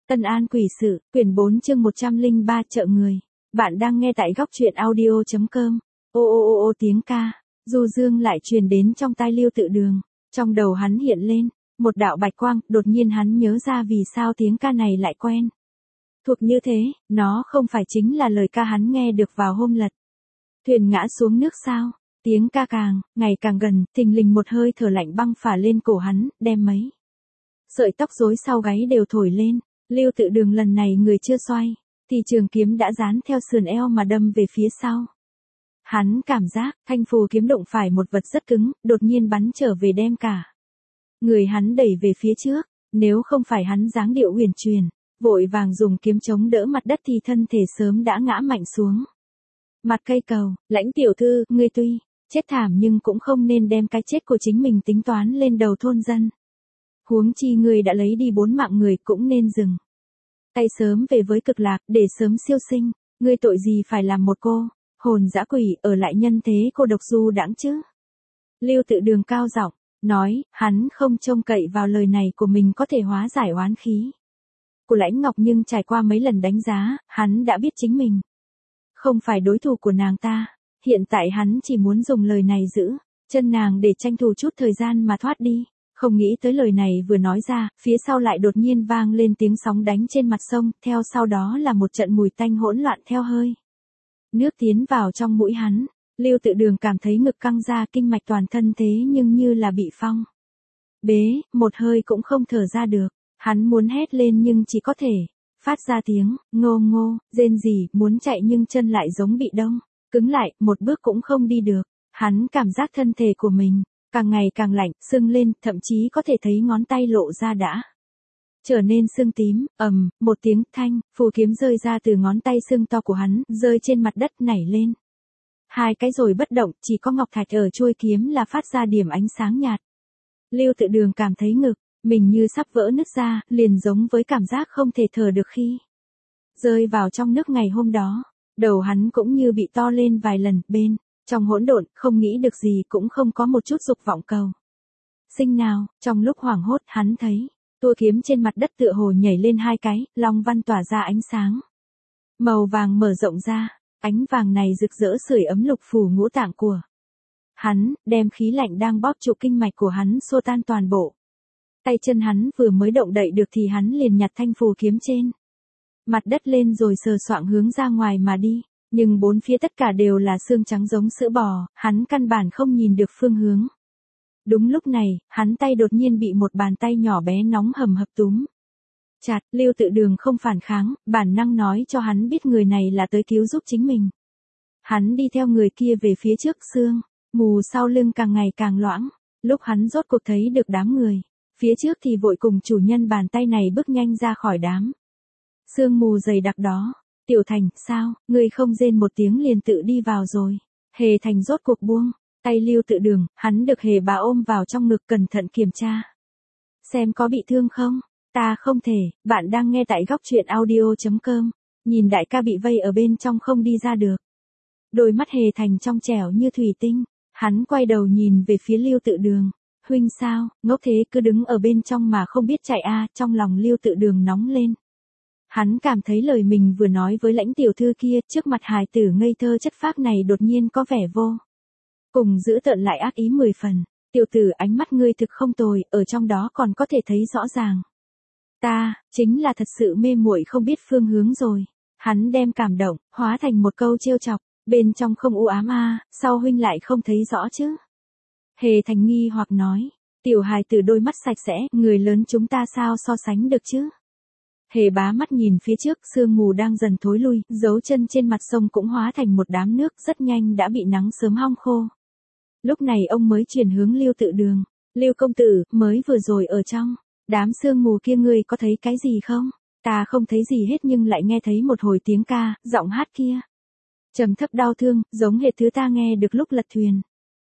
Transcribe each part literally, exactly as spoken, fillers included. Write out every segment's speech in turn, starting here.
Tân An Quỷ Sự, quyển bốn chương một trăm lẻ ba chợ người. Bạn đang nghe tại góc truyện audio chấm com. Ô ô ô ô tiếng ca, du dương lại truyền đến trong tai Lưu Tự Đường. Trong đầu hắn hiện lên, một đạo bạch quang, đột nhiên hắn nhớ ra vì sao tiếng ca này lại quen. Thuộc như thế, nó không phải chính là lời ca hắn nghe được vào hôm lật thuyền ngã xuống nước sao? Tiếng ca càng, ngày càng gần, thình lình một hơi thở lạnh băng phả lên cổ hắn, đem mấy sợi tóc rối sau gáy đều thổi lên. Lưu Tự Đường lần này người chưa xoay, thì trường kiếm đã dán theo sườn eo mà đâm về phía sau. Hắn cảm giác, thanh phù kiếm đụng phải một vật rất cứng, đột nhiên bắn trở về đem cả người hắn đẩy về phía trước, nếu không phải hắn dáng điệu huyền truyền, vội vàng dùng kiếm chống đỡ mặt đất thì thân thể sớm đã ngã mạnh xuống. Mặt cây cầu, Lãnh tiểu thư, ngươi tuy chết thảm nhưng cũng không nên đem cái chết của chính mình tính toán lên đầu thôn dân. Huống chi ngươi đã lấy đi bốn mạng người cũng nên dừng tay sớm về với cực lạc để sớm siêu sinh, ngươi tội gì phải làm một cô hồn dã quỷ ở lại nhân thế cô độc du đãng chứ? Lưu Tự Đường cao giọng nói, hắn không trông cậy vào lời này của mình có thể hóa giải oán khí của Lãnh Ngọc, nhưng trải qua mấy lần đánh giá, hắn đã biết chính mình không phải đối thủ của nàng ta. Hiện tại hắn chỉ muốn dùng lời này giữ chân nàng để tranh thủ chút thời gian mà thoát đi. Không nghĩ tới lời này vừa nói ra, phía sau lại đột nhiên vang lên tiếng sóng đánh trên mặt sông, theo sau đó là một trận mùi tanh hỗn loạn theo hơi nước tiến vào trong mũi hắn. Lưu Tự Đường cảm thấy ngực căng ra, kinh mạch toàn thân thế nhưng như là bị phong bế, một hơi cũng không thở ra được. Hắn muốn hét lên nhưng chỉ có thể phát ra tiếng ngô ngô, rên rỉ, muốn chạy nhưng chân lại giống bị đông cứng lại, một bước cũng không đi được. Hắn cảm giác thân thể của mình càng ngày càng lạnh, sưng lên, thậm chí có thể thấy ngón tay lộ ra đã trở nên sưng tím. Ầm, một tiếng thanh, phù kiếm rơi ra từ ngón tay sưng to của hắn, rơi trên mặt đất nảy lên hai cái rồi bất động, chỉ có ngọc thạch ở chuôi kiếm là phát ra điểm ánh sáng nhạt. Lưu Tự Đường cảm thấy ngực mình như sắp vỡ nứt ra, liền giống với cảm giác không thể thở được khi rơi vào trong nước ngày hôm đó. Đầu hắn cũng như bị to lên vài lần, bên trong hỗn độn, không nghĩ được gì, cũng không có một chút dục vọng cầu sinh nào. Trong lúc hoảng hốt, hắn thấy tua kiếm trên mặt đất tựa hồ nhảy lên hai cái, long văn tỏa ra ánh sáng màu vàng mở rộng ra. Ánh vàng này rực rỡ sưởi ấm lục phủ ngũ tạng của hắn, đem khí lạnh đang bóp trụ kinh mạch của hắn xua tan toàn bộ. Tay chân hắn vừa mới động đậy được thì hắn liền nhặt thanh phù kiếm trên mặt đất lên rồi sờ soạng hướng ra ngoài mà đi. Nhưng bốn phía tất cả đều là xương trắng giống sữa bò, hắn căn bản không nhìn được phương hướng. Đúng lúc này, hắn tay đột nhiên bị một bàn tay nhỏ bé nóng hầm hập túm chặt. Lưu Tự Đường không phản kháng, bản năng nói cho hắn biết người này là tới cứu giúp chính mình. Hắn đi theo người kia về phía trước, sương mù sau lưng càng ngày càng loãng. Lúc hắn rốt cuộc thấy được đám người phía trước thì vội cùng chủ nhân bàn tay này bước nhanh ra khỏi đám sương mù dày đặc đó. Tiểu Thành, sao, ngươi không rên một tiếng liền tự đi vào rồi? Hề Thành rốt cuộc buông tay Lưu Tự Đường, hắn được Hề bà ôm vào trong ngực cẩn thận kiểm tra xem có bị thương không. Ta không thể, bạn đang nghe tại góc truyện audio chấm com. Nhìn đại ca bị vây ở bên trong không đi ra được. Đôi mắt Hề Thành trong trẻo như thủy tinh, hắn quay đầu nhìn về phía Lưu Tự Đường. Huynh sao, ngốc thế cứ đứng ở bên trong mà không biết chạy a à? Trong lòng Lưu Tự Đường nóng lên. Hắn cảm thấy lời mình vừa nói với Lãnh tiểu thư kia trước mặt hài tử ngây thơ chất phác này đột nhiên có vẻ vô cùng dữ tợn lại ác ý mười phần. Tiểu tử, ánh mắt ngươi thực không tồi, ở trong đó còn có thể thấy rõ ràng. Ta, chính là thật sự mê muội không biết phương hướng rồi. Hắn đem cảm động, hóa thành một câu trêu chọc, bên trong không u ám a à, sao huynh lại không thấy rõ chứ? Hề Thành nghi hoặc nói, tiểu hài tử đôi mắt sạch sẽ, người lớn chúng ta sao so sánh được chứ? Hề bá mắt nhìn phía trước, sương mù đang dần thối lui, dấu chân trên mặt sông cũng hóa thành một đám nước rất nhanh đã bị nắng sớm hong khô. Lúc này ông mới chuyển hướng Lưu Tự Đường. Lưu công tử, mới vừa rồi ở trong đám sương mù kia ngươi có thấy cái gì không? Ta không thấy gì hết nhưng lại nghe thấy một hồi tiếng ca, giọng hát kia trầm thấp đau thương, giống hệt thứ ta nghe được lúc lật thuyền.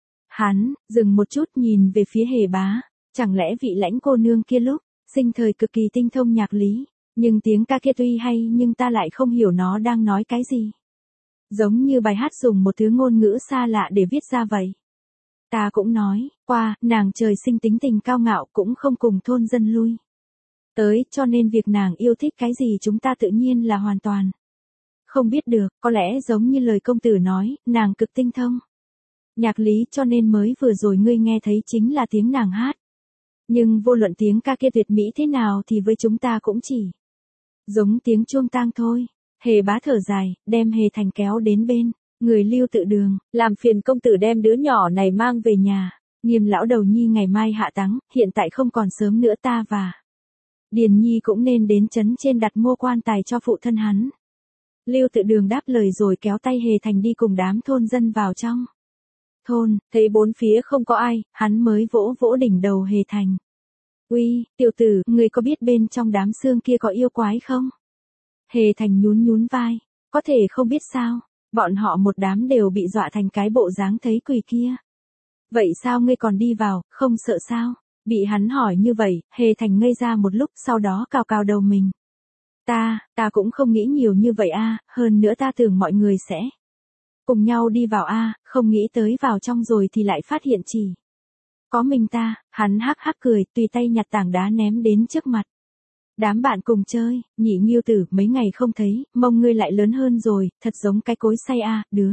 Hắn dừng một chút nhìn về phía Hề bá, chẳng lẽ vị Lãnh cô nương kia lúc sinh thời cực kỳ tinh thông nhạc lý, nhưng tiếng ca kia tuy hay nhưng ta lại không hiểu nó đang nói cái gì. Giống như bài hát dùng một thứ ngôn ngữ xa lạ để viết ra vậy. Ta cũng nói qua, nàng trời sinh tính tình cao ngạo cũng không cùng thôn dân lui tới, cho nên việc nàng yêu thích cái gì chúng ta tự nhiên là hoàn toàn không biết được, có lẽ giống như lời công tử nói, nàng cực tinh thông nhạc lý cho nên mới vừa rồi ngươi nghe thấy chính là tiếng nàng hát. Nhưng vô luận tiếng ca kia tuyệt mỹ thế nào thì với chúng ta cũng chỉ giống tiếng chuông tang thôi. Hề bá thở dài, đem Hề Thành kéo đến bên người Lưu Tự Đường, làm phiền công tử đem đứa nhỏ này mang về nhà. Nghiêm lão đầu nhi ngày mai hạ táng, hiện tại không còn sớm nữa, ta và Điền Nhi cũng nên đến trấn trên đặt mua quan tài cho phụ thân hắn. Lưu Tự Đường đáp lời rồi kéo tay Hề Thành đi cùng đám thôn dân vào trong thôn, thấy bốn phía không có ai, hắn mới vỗ vỗ đỉnh đầu Hề Thành. Uy, tiểu tử, ngươi có biết bên trong đám xương kia có yêu quái không? Hề Thành nhún nhún vai, có thể không biết sao, bọn họ một đám đều bị dọa thành cái bộ dáng thấy quỷ kia. Vậy sao ngươi còn đi vào, không sợ sao? Bị hắn hỏi như vậy, Hề Thành ngây ra một lúc, sau đó cào cào đầu mình. Ta, ta cũng không nghĩ nhiều như vậy a, hơn nữa ta tưởng mọi người sẽ cùng nhau đi vào a, không nghĩ tới vào trong rồi thì lại phát hiện chỉ có mình ta. Hắn hắc hắc cười, tùy tay nhặt tảng đá ném đến trước mặt đám bạn cùng chơi. Nhị Nghiêu tử, mấy ngày không thấy, mông ngươi lại lớn hơn rồi, thật giống cái cối xay a. Đứa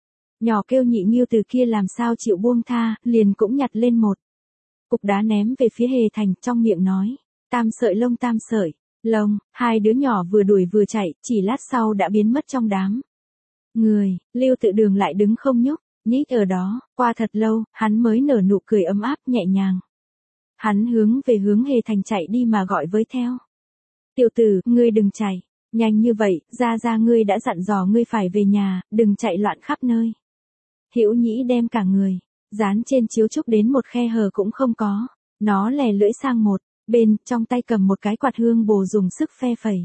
nhỏ kêu Nhị Nghiêu tử kia làm sao chịu buông tha, liền cũng nhặt lên một cục đá ném về phía Hề Thành, trong miệng nói, tam sợi lông tam sợi lông. Hai đứa nhỏ vừa đuổi vừa chạy, chỉ lát sau đã biến mất trong đám người. Lưu Tự Đường lại đứng không nhúc nhích ở đó, qua thật lâu, hắn mới nở nụ cười ấm áp nhẹ nhàng. Hắn hướng về hướng Hề Thành chạy đi mà gọi với theo. Tiểu tử, ngươi đừng chạy nhanh như vậy, ra ra ngươi đã dặn dò ngươi phải về nhà, đừng chạy loạn khắp nơi. Hữu Nhĩ đem cả người dán trên chiếu trúc đến một khe hở cũng không có, nó lè lưỡi sang một bên, trong tay cầm một cái quạt hương bồ dùng sức phe phẩy.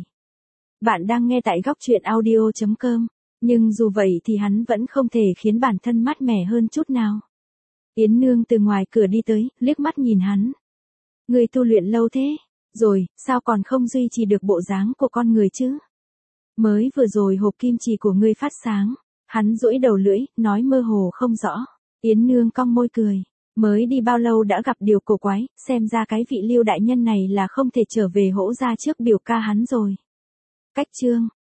Bạn đang nghe tại góc truyện audio chấm com, nhưng dù vậy thì hắn vẫn không thể khiến bản thân mát mẻ hơn chút nào. Yến Nương từ ngoài cửa đi tới, liếc mắt nhìn hắn. Ngươi tu luyện lâu thế, rồi, sao còn không duy trì được bộ dáng của con người chứ? Mới vừa rồi hộp kim chỉ của ngươi phát sáng. Hắn duỗi đầu lưỡi, nói mơ hồ không rõ. Yến Nương cong môi cười. Mới đi bao lâu đã gặp điều cổ quái, xem ra cái vị Lưu đại nhân này là không thể trở về hỗ ra trước biểu ca hắn rồi. Cách chương